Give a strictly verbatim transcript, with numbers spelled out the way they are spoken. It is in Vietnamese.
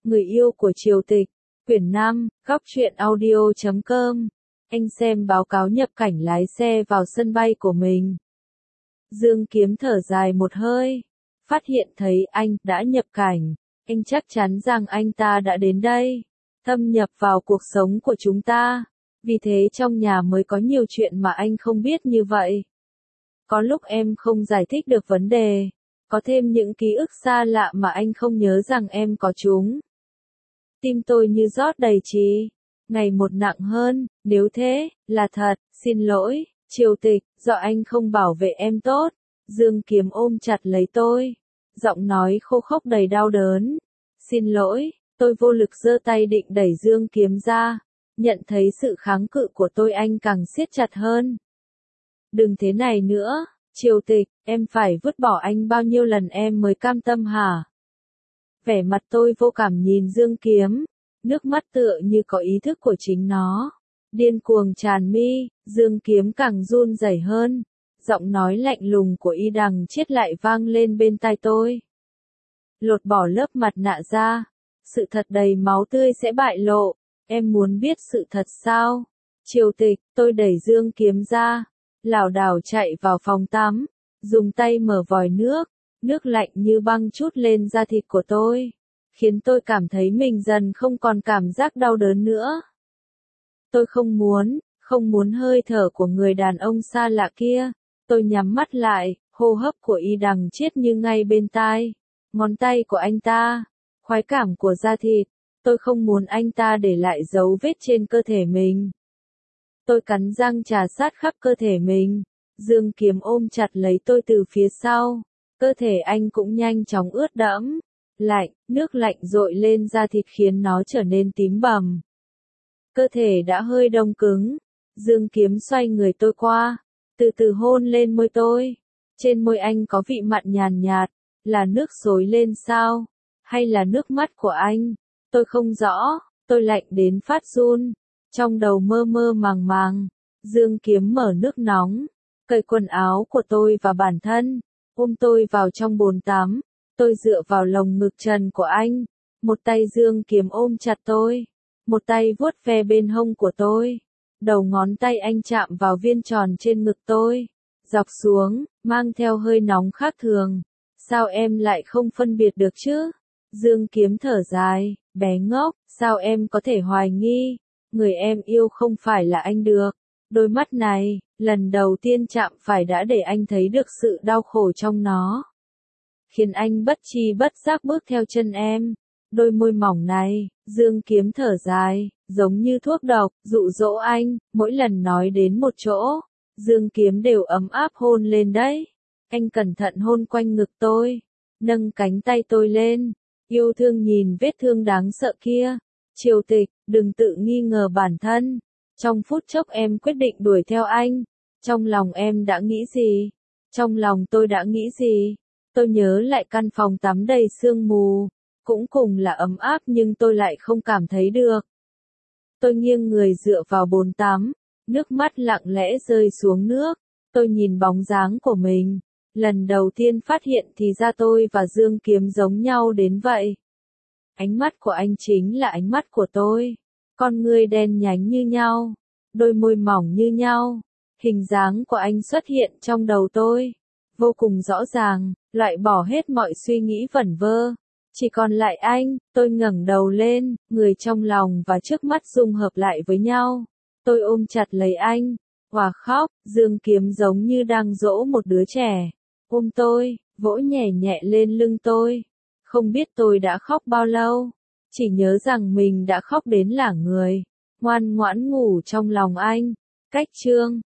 Người yêu của Triều Tịch, quyển năm, góc truyện audio chấm com. Anh xem báo cáo nhập cảnh lái xe vào sân bay của mình. Dương Kiếm thở dài một hơi, phát hiện thấy anh đã nhập cảnh. Anh chắc chắn rằng anh ta đã đến đây, thâm nhập vào cuộc sống của chúng ta. Vì thế trong nhà mới có nhiều chuyện mà anh không biết như vậy. Có lúc em không giải thích được vấn đề, có thêm những ký ức xa lạ mà anh không nhớ rằng em có chúng. Tim tôi như rót đầy trì, ngày một nặng hơn. Nếu thế, là thật, xin lỗi, Triều Tịch, do anh không bảo vệ em tốt. Dương Kiếm ôm chặt lấy tôi, giọng nói khô khốc đầy đau đớn. Xin lỗi, tôi vô lực giơ tay định đẩy Dương Kiếm ra, nhận thấy sự kháng cự của tôi anh càng siết chặt hơn. Đừng thế này nữa, Triều Tịch, em phải vứt bỏ anh bao nhiêu lần em mới cam tâm hả? Vẻ mặt tôi vô cảm nhìn Dương Kiếm, nước mắt tựa như có ý thức của chính nó. Điên cuồng tràn mi, Dương Kiếm càng run rẩy hơn. Giọng nói lạnh lùng của Y Đằng Chiết lại vang lên bên tai tôi. Lột bỏ lớp mặt nạ ra, sự thật đầy máu tươi sẽ bại lộ. Em muốn biết sự thật sao? Triều Tịch, tôi đẩy Dương Kiếm ra, lảo đảo chạy vào phòng tắm, dùng tay mở vòi nước, nước lạnh như băng trút lên da thịt của tôi, khiến tôi cảm thấy mình dần không còn cảm giác đau đớn nữa. Tôi không muốn, không muốn hơi thở của người đàn ông xa lạ kia. Tôi nhắm mắt lại, hô hấp của Y Đằng Chiết như ngay bên tai, ngón tay của anh ta, khoái cảm của da thịt. Tôi không muốn anh ta để lại dấu vết trên cơ thể mình. Tôi cắn răng trà sát khắp cơ thể mình. Dương Kiếm ôm chặt lấy tôi từ phía sau. Cơ thể anh cũng nhanh chóng ướt đẫm. Lạnh, nước lạnh dội lên da thịt khiến nó trở nên tím bầm. Cơ thể đã hơi đông cứng. Dương Kiếm xoay người tôi qua, từ từ hôn lên môi tôi. Trên môi anh có vị mặn nhàn nhạt, là nước xối lên sao? Hay là nước mắt của anh? Tôi không rõ, tôi lạnh đến phát run. Trong đầu mơ mơ màng màng, Dương Kiếm mở nước nóng, cởi quần áo của tôi và bản thân, ôm tôi vào trong bồn tắm. Tôi dựa vào lồng ngực trần của anh, một tay Dương Kiếm ôm chặt tôi, một tay vuốt ve bên hông của tôi. Đầu ngón tay anh chạm vào viên tròn trên ngực tôi, dọc xuống, mang theo hơi nóng khác thường. Sao em lại không phân biệt được chứ? Dương Kiếm thở dài, bé ngốc, sao em có thể hoài nghi? Người em yêu không phải là anh được. Đôi mắt này, lần đầu tiên chạm phải đã để anh thấy được sự đau khổ trong nó, khiến anh bất tri bất giác bước theo chân em. Đôi môi mỏng này, Dương Kiếm thở dài, giống như thuốc độc, dụ dỗ anh. Mỗi lần nói đến một chỗ, Dương Kiếm đều ấm áp hôn lên đấy. Anh cẩn thận hôn quanh ngực tôi, nâng cánh tay tôi lên, yêu thương nhìn vết thương đáng sợ kia. Triều Tịch, đừng tự nghi ngờ bản thân. Trong phút chốc em quyết định đuổi theo anh. Trong lòng em đã nghĩ gì? Trong lòng tôi đã nghĩ gì? Tôi nhớ lại căn phòng tắm đầy sương mù, cũng cùng là ấm áp nhưng tôi lại không cảm thấy được. Tôi nghiêng người dựa vào bồn tắm, nước mắt lặng lẽ rơi xuống nước. Tôi nhìn bóng dáng của mình, lần đầu tiên phát hiện thì ra tôi và Dương Kiếm giống nhau đến vậy. Ánh mắt của anh chính là ánh mắt của tôi, con ngươi đen nhánh như nhau, đôi môi mỏng như nhau. Hình dáng của anh xuất hiện trong đầu tôi, vô cùng rõ ràng, loại bỏ hết mọi suy nghĩ vẩn vơ. Chỉ còn lại anh. Tôi ngẩng đầu lên, người trong lòng và trước mắt dung hợp lại với nhau. Tôi ôm chặt lấy anh, hòa khóc. Dương Kiếm giống như đang dỗ một đứa trẻ, ôm tôi, vỗ nhẹ nhẹ lên lưng tôi. Không biết tôi đã khóc bao lâu, chỉ nhớ rằng mình đã khóc đến lả người, ngoan ngoãn ngủ trong lòng anh. Cách chương